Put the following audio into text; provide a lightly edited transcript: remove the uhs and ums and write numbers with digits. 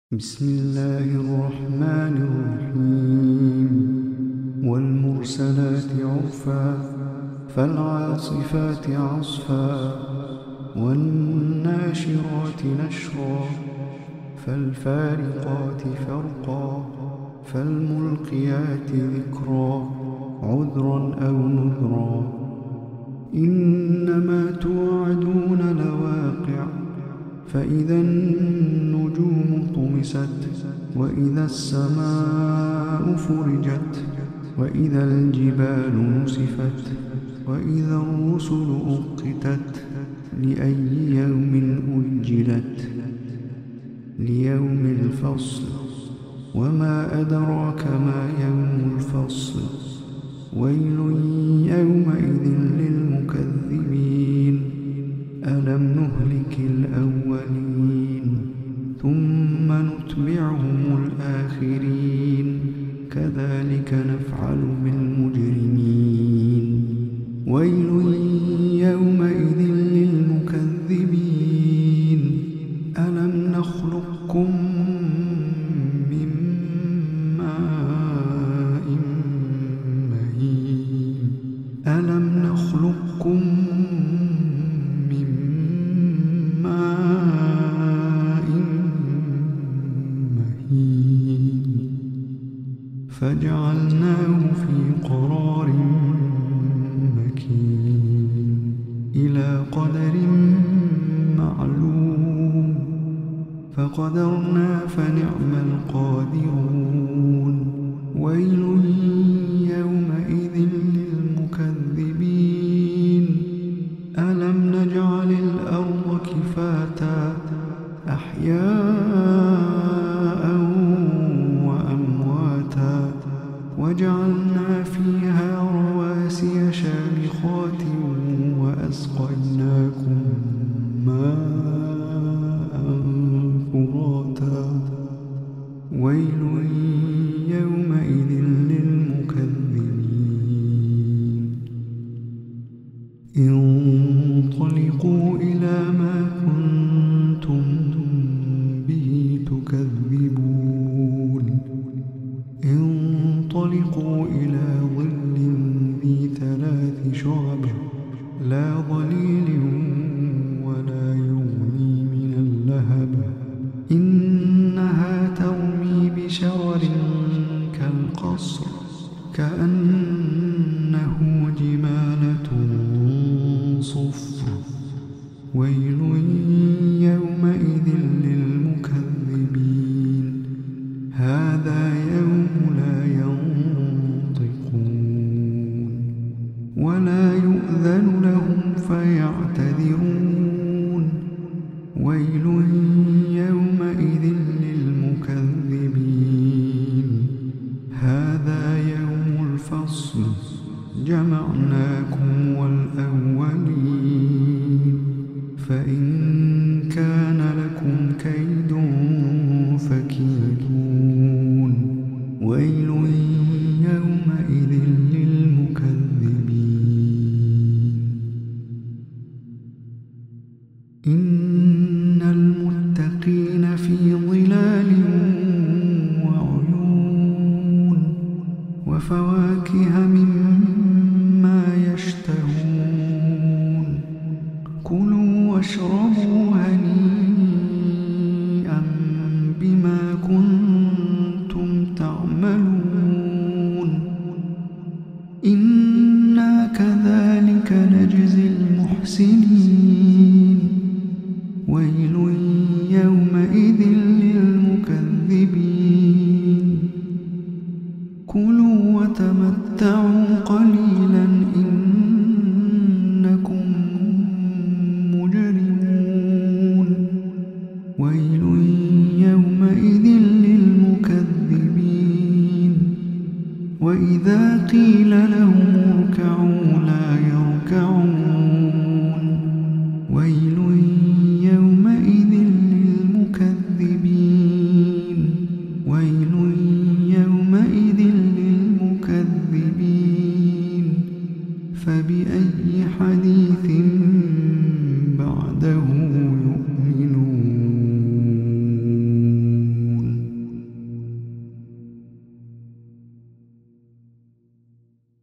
بسم الله الرحمن الرحيم والمرسلات عرفا فالعاصفات عصفا والناشرات نشرا فالفارقات فرقا فالملقيات ذكرا عذرا أو نذرا إنما توعدون لواقع فإذا النجوم طمست وإذا السماء فرجت وإذا الجبال نسفت وإذا الرسل أقتت لأي يوم أجلت ليوم الفصل وما أدراك ما يوم الفصل ويل يومئذ للمكذبين ألم نهلك الأولين ثم نتبعهم الآخرين كذلك نفعل بالمجرمين ويل يومئذ للمكذبين ألم نخلقكم من ماء مهين ألم نخلقكم فجعلناه في قرار مكين إلى قدر معلوم فقدرنا فنعم القادرون ويل يومئذ للمكذبين ألم نجعل الأرض كفاتا أحياء وجعلنا فيها رواسي شامخات وأسقيناكم ماء فراتا ويل يومئذ للمكذبين انطلقوا إلى ما كنتم به تكذبون انطلقوا إلى ظل ذي 3 شعب لا ظليل ولا يغني من اللهب إنها ترمي بشرر كالقصر كأنه جمالة صفر ويل يومئذ للمكذبين هذا يوم لا ينطقون ولا يؤذن لهم فيعتذرون ويل يومئذ للمكذبين هذا يوم الفصل جمعناكم والأولين فإن كان لكم كيد فكيدون ويل يومئذ للمكذبين إن المتقين في ظلال وعيون وفواكه مما يشتهون كلوا واشربوا هنيئا بما كنتم تعملون إنا كذلك نجزي المحسنين ويل يومئذ للمكذبين كلوا وتمتعوا قليلا إنكم مجرمون ويل يومئذ للمكذبين وإذا قيل لهم اركعوا لا يركعون